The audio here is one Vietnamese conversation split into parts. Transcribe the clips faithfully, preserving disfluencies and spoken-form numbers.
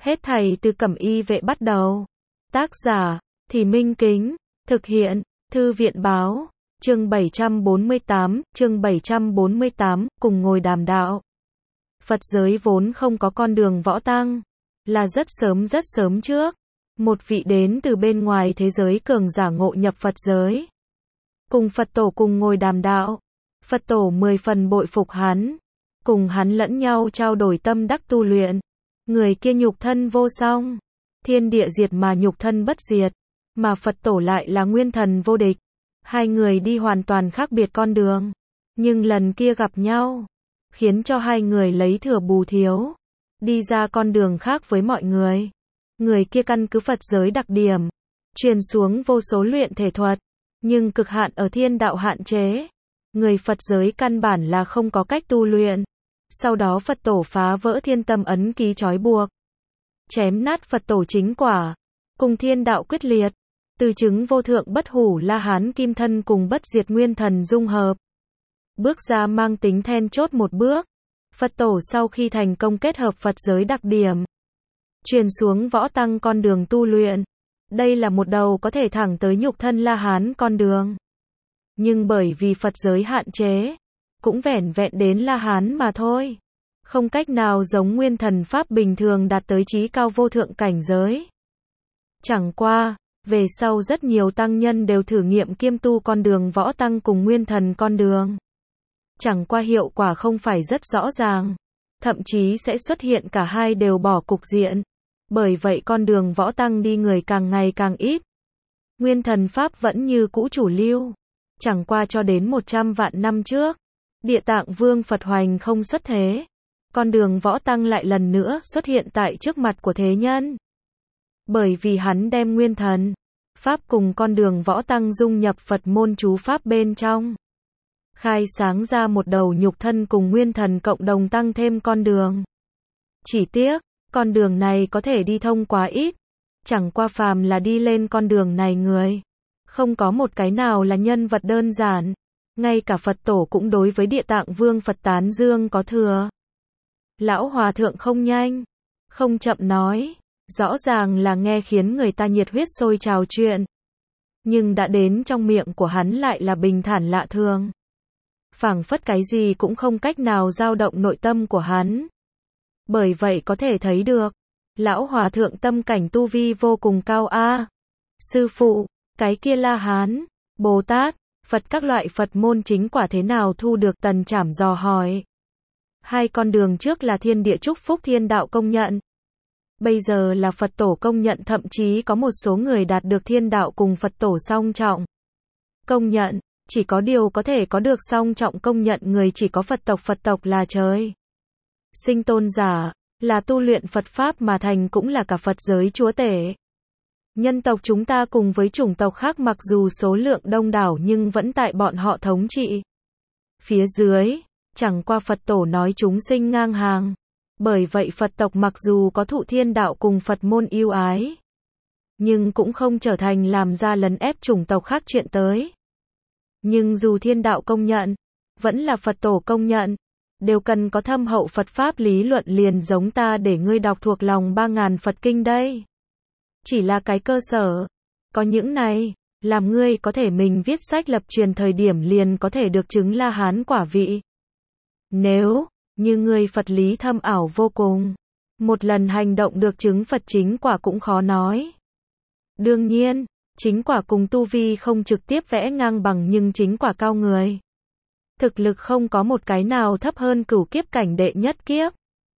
Hết thảy từ Cẩm Y Vệ bắt đầu. Tác giả, Thì Minh Kính. Thực hiện, Thư viện Báo. Chương bảy trăm bốn mươi tám, chương bảy trăm bốn mươi tám, cùng ngồi đàm đạo. Phật giới vốn không có con đường võ tăng. Là rất sớm rất sớm trước. Một vị đến từ bên ngoài thế giới cường giả ngộ nhập Phật giới. Cùng Phật tổ cùng ngồi đàm đạo. Phật tổ mười phần bội phục hắn. Cùng hắn lẫn nhau trao đổi tâm đắc tu luyện. Người kia nhục thân vô song. Thiên địa diệt mà nhục thân bất diệt. Mà Phật tổ lại là nguyên thần vô địch. Hai người đi hoàn toàn khác biệt con đường. Nhưng lần kia gặp nhau. Khiến cho hai người lấy thừa bù thiếu. Đi ra con đường khác với mọi người. Người kia căn cứ Phật giới đặc điểm. Truyền xuống vô số luyện thể thuật. Nhưng cực hạn ở thiên đạo hạn chế. Người Phật giới căn bản là không có cách tu luyện. Sau đó Phật tổ phá vỡ thiên tâm ấn ký trói buộc. Chém nát Phật tổ chính quả. Cùng thiên đạo quyết liệt. Từ chứng vô thượng bất hủ La Hán kim thân cùng bất diệt nguyên thần dung hợp. Bước ra mang tính then chốt một bước. Phật tổ sau khi thành công kết hợp Phật giới đặc điểm. Truyền xuống võ tăng con đường tu luyện. Đây là một đầu có thể thẳng tới nhục thân La Hán con đường. Nhưng bởi vì Phật giới hạn chế. Cũng vẻn vẹn đến La Hán mà thôi. Không cách nào giống nguyên thần pháp bình thường đạt tới chí cao vô thượng cảnh giới. Chẳng qua, về sau rất nhiều tăng nhân đều thử nghiệm kiêm tu con đường võ tăng cùng nguyên thần con đường. Chẳng qua hiệu quả không phải rất rõ ràng. Thậm chí sẽ xuất hiện cả hai đều bỏ cục diện. Bởi vậy con đường võ tăng đi người càng ngày càng ít. Nguyên thần pháp vẫn như cũ chủ lưu. Chẳng qua cho đến một trăm vạn năm trước. Địa Tạng Vương Phật hoành không xuất thế. Con đường võ tăng lại lần nữa xuất hiện tại trước mặt của thế nhân. Bởi vì hắn đem nguyên thần pháp cùng con đường võ tăng dung nhập Phật môn chú pháp bên trong. Khai sáng ra một đầu nhục thân cùng nguyên thần cộng đồng tăng thêm con đường. Chỉ tiếc, con đường này có thể đi thông quá ít. Chẳng qua phàm là đi lên con đường này người. Không có một cái nào là nhân vật đơn giản. Ngay cả Phật tổ cũng đối với Địa Tạng Vương Phật tán dương có thừa. Lão Hòa Thượng không nhanh, không chậm nói. Rõ ràng là nghe khiến người ta nhiệt huyết sôi trào chuyện. Nhưng đã đến trong miệng của hắn lại là bình thản lạ thường. Phảng phất cái gì cũng không cách nào dao động nội tâm của hắn. Bởi vậy có thể thấy được. Lão Hòa Thượng tâm cảnh tu vi vô cùng cao a. Sư phụ, cái kia La Hán, Bồ Tát, Phật các loại Phật môn chính quả thế nào thu được? Tần Trảm dò hỏi. Hai con đường trước là thiên địa chúc phúc thiên đạo công nhận. Bây giờ là Phật tổ công nhận, thậm chí có một số người đạt được thiên đạo cùng Phật tổ song trọng công nhận. Chỉ có điều có thể có được song trọng công nhận người chỉ có Phật tộc. Phật tộc là trời sinh tôn giả, là tu luyện Phật Pháp mà thành, cũng là cả Phật giới chúa tể. Nhân tộc chúng ta cùng với chủng tộc khác mặc dù số lượng đông đảo nhưng vẫn tại bọn họ thống trị. Phía dưới, chẳng qua Phật tổ nói chúng sinh ngang hàng. Bởi vậy Phật tộc mặc dù có thụ thiên đạo cùng Phật môn yêu ái, nhưng cũng không trở thành làm ra lấn ép chủng tộc khác chuyện tới. Nhưng dù thiên đạo công nhận, vẫn là Phật tổ công nhận, đều cần có thâm hậu Phật Pháp lý luận, liền giống ta để ngươi đọc thuộc lòng ba ngàn Phật kinh đây. Chỉ là cái cơ sở. Có những này, làm ngươi có thể mình viết sách lập truyền thời điểm liền có thể được chứng La Hán quả vị. Nếu như ngươi Phật lý thâm ảo vô cùng, một lần hành động được chứng Phật chính quả cũng khó nói. Đương nhiên, chính quả cùng tu vi không trực tiếp vẽ ngang bằng, nhưng chính quả cao người. Thực lực không có một cái nào thấp hơn cửu kiếp cảnh đệ nhất kiếp.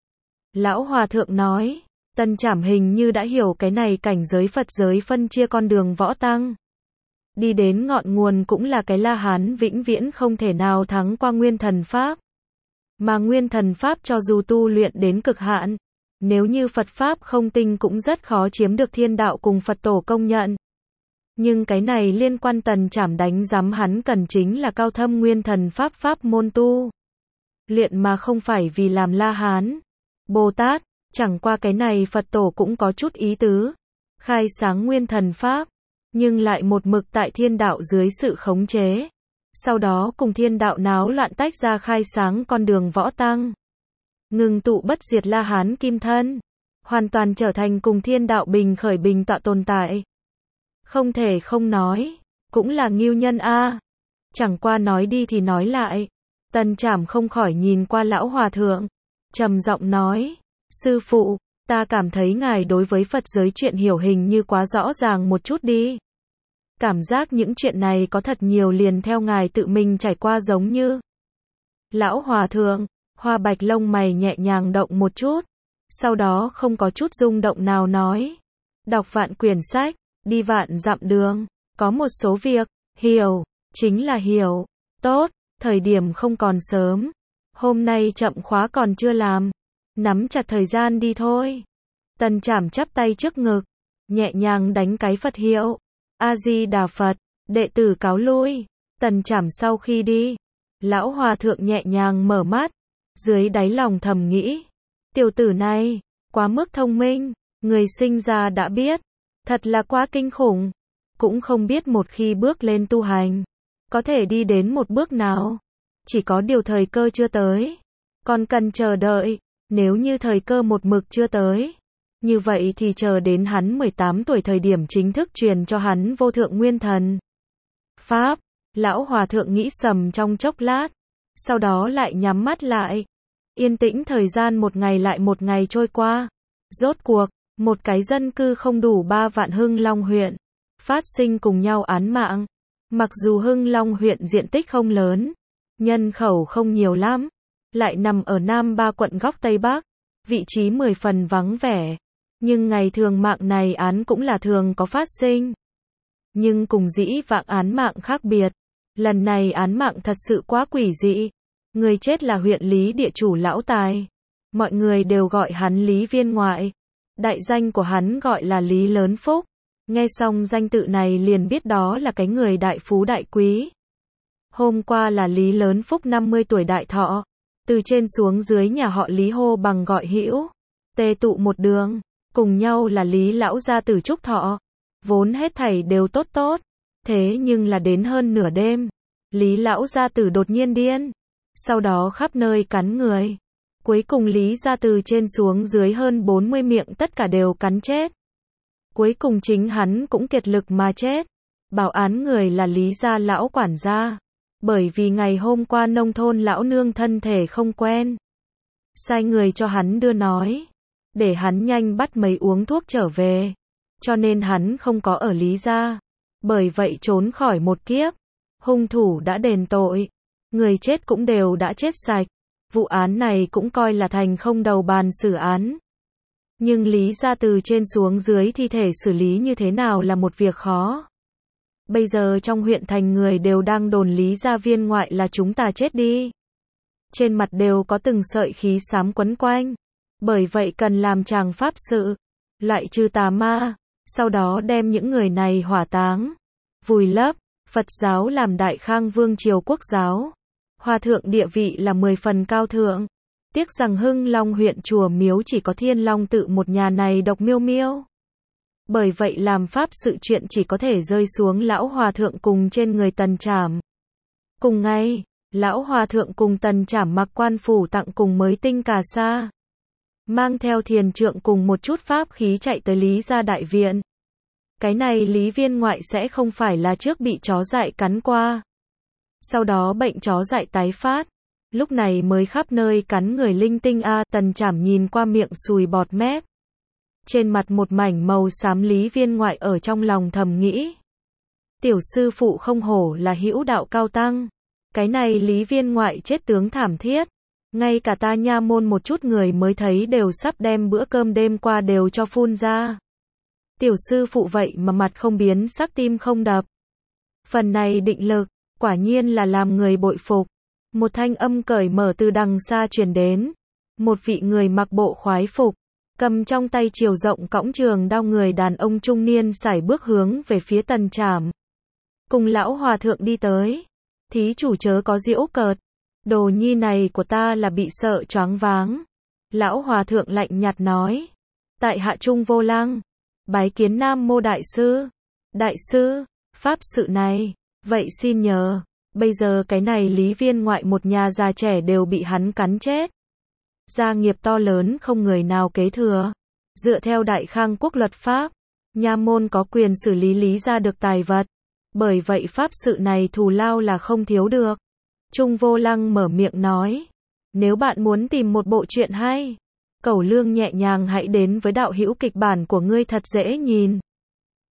Lão Hòa Thượng nói. Tần Trảm hình như đã hiểu cái này cảnh giới Phật giới phân chia con đường võ tăng. Đi đến ngọn nguồn cũng là cái La Hán vĩnh viễn không thể nào thắng qua nguyên thần Pháp. Mà nguyên thần Pháp cho dù tu luyện đến cực hạn, nếu như Phật Pháp không tinh cũng rất khó chiếm được thiên đạo cùng Phật tổ công nhận. Nhưng cái này liên quan Tần Trảm đánh giám hắn cần chính là cao thâm nguyên thần Pháp Pháp môn tu luyện mà không phải vì làm La Hán, Bồ Tát. Chẳng qua cái này Phật tổ cũng có chút ý tứ. Khai sáng nguyên thần Pháp, nhưng lại một mực tại thiên đạo dưới sự khống chế. Sau đó cùng thiên đạo náo loạn tách ra khai sáng con đường võ tăng. Ngừng tụ bất diệt La Hán kim thân. hoàn toàn trở thành cùng thiên đạo bình khởi bình tọa tồn tại. Không thể không nói, cũng là ngưu nhân a. Chẳng qua nói đi thì nói lại, Tần Trảm không khỏi nhìn qua lão hòa thượng, trầm giọng nói, sư phụ, ta cảm thấy ngài đối với Phật giới chuyện hiểu hình như quá rõ ràng một chút đi. Cảm giác những chuyện này có thật nhiều liền theo ngài tự mình trải qua giống như. Lão hòa thượng, Hoa Bạch lông mày nhẹ nhàng động một chút, sau đó không có chút rung động nào nói, đọc vạn quyển sách, đi vạn dặm đường, có một số việc, hiểu, chính là hiểu, tốt, thời điểm không còn sớm, hôm nay chậm khóa còn chưa làm, nắm chặt thời gian đi thôi. Tần Trảm chắp tay trước ngực, nhẹ nhàng đánh cái Phật hiệu, A-di-đà Phật, đệ tử cáo lui. Tần Trảm sau khi đi, lão hòa thượng nhẹ nhàng mở mắt, dưới đáy lòng thầm nghĩ, tiểu tử này, quá mức thông minh, người sinh ra đã biết, thật là quá kinh khủng, cũng không biết một khi bước lên tu hành, có thể đi đến một bước nào, chỉ có điều thời cơ chưa tới, còn cần chờ đợi, nếu như thời cơ một mực chưa tới, như vậy thì chờ đến hắn mười tám tuổi thời điểm chính thức truyền cho hắn vô thượng nguyên thần. Pháp, lão hòa thượng nghĩ sầm trong chốc lát, sau đó lại nhắm mắt lại. Yên tĩnh thời gian một ngày lại một ngày trôi qua. Rốt cuộc, một cái dân cư không đủ ba vạn Hưng Long huyện, phát sinh cùng nhau án mạng. Mặc dù Hưng Long huyện diện tích không lớn, nhân khẩu không nhiều lắm, lại nằm ở Nam Ba quận góc Tây Bắc, vị trí mười phần vắng vẻ. Nhưng ngày thường mạng này án cũng là thường có phát sinh. Nhưng cùng dĩ vãng án mạng khác biệt, lần này án mạng thật sự quá quỷ dị. Người chết là huyện Lý địa chủ lão tài. Mọi người đều gọi hắn Lý Viên Ngoại. Đại danh của hắn gọi là Lý Lớn Phúc. Nghe xong danh tự này liền biết đó là cái người đại phú đại quý. Hôm qua là Lý Lớn Phúc năm mươi tuổi đại thọ. Từ trên xuống dưới nhà họ Lý hô bằng gọi hữu. Tề tụ một đường. Cùng nhau là Lý lão gia tử chúc thọ. Vốn hết thảy đều tốt tốt. Thế nhưng là đến hơn nửa đêm, Lý lão gia tử đột nhiên điên. Sau đó khắp nơi cắn người. Cuối cùng Lý gia từ trên xuống dưới hơn bốn mươi miệng tất cả đều cắn chết. Cuối cùng chính hắn cũng kiệt lực mà chết. Bảo án người là Lý gia lão quản gia. Bởi vì ngày hôm qua nông thôn lão nương thân thể không quen. Sai người cho hắn đưa nói. Để hắn nhanh bắt mấy uống thuốc trở về. Cho nên hắn không có ở Lý gia. Bởi vậy trốn khỏi một kiếp. Hung thủ đã đền tội. Người chết cũng đều đã chết sạch. Vụ án này cũng coi là thành không đầu bàn xử án. Nhưng Lý gia từ trên xuống dưới thi thể xử lý như thế nào là một việc khó. Bây giờ trong huyện thành người đều đang đồn Lý gia Viên Ngoại là chúng ta chết đi. Trên mặt đều có từng sợi khí xám quấn quanh. Bởi vậy cần làm tràng pháp sự, loại trừ tà ma, sau đó đem những người này hỏa táng, vùi lấp. Phật giáo làm Đại Khang Vương triều quốc giáo. Hòa thượng địa vị là mười phần cao thượng. Tiếc rằng Hưng Long huyện chùa miếu chỉ có Thiên Long tự một nhà này độc miêu miêu. Bởi vậy làm pháp sự chuyện chỉ có thể rơi xuống lão hòa thượng cùng trên người Tần Trảm. Cùng ngày, lão hòa thượng cùng Tần Trảm mặc quan phủ tặng cùng mới tinh cà sa. Mang theo thiền trượng cùng một chút pháp khí chạy tới Lý gia đại viện. Cái này Lý Viên Ngoại sẽ không phải là trước bị chó dại cắn qua. Sau đó bệnh chó dại tái phát. Lúc này mới khắp nơi cắn người linh tinh a. À, Tần Trảm nhìn qua miệng sùi bọt mép. Trên mặt một mảnh màu xám Lý Viên Ngoại ở trong lòng thầm nghĩ. Tiểu sư phụ không hổ là hữu đạo cao tăng. Cái này Lý Viên Ngoại chết tướng thảm thiết. Ngay cả ta nha môn một chút người mới thấy đều sắp đem bữa cơm đêm qua đều cho phun ra. Tiểu sư phụ vậy mà mặt không biến sắc tim không đập. Phần này định lực, quả nhiên là làm người bội phục. Một thanh âm cởi mở từ đằng xa truyền đến. Một vị người mặc bộ khoái phục, cầm trong tay chiều rộng cõng trường đao người đàn ông trung niên sải bước hướng về phía Tần Trảm. Cùng lão hòa thượng đi tới. Thí chủ chớ có giễu cợt. Đồ nhi này của ta là bị sợ choáng váng. Lão hòa thượng lạnh nhạt nói. Tại hạ Trung Vô Lăng. Bái kiến Nam Mô Đại Sư. Đại Sư, pháp sự này, vậy xin nhờ, bây giờ cái này Lý Viên Ngoại một nhà già trẻ đều bị hắn cắn chết. Gia nghiệp to lớn không người nào kế thừa. Dựa theo Đại Khang Quốc luật pháp, nha môn có quyền xử lý lý ra được tài vật. Bởi vậy pháp sự này thù lao là không thiếu được. Trung Vô Lăng mở miệng nói. Nếu bạn muốn tìm một bộ truyện hay, Cẩu Lương nhẹ nhàng hãy đến với đạo hữu kịch bản của ngươi thật dễ nhìn.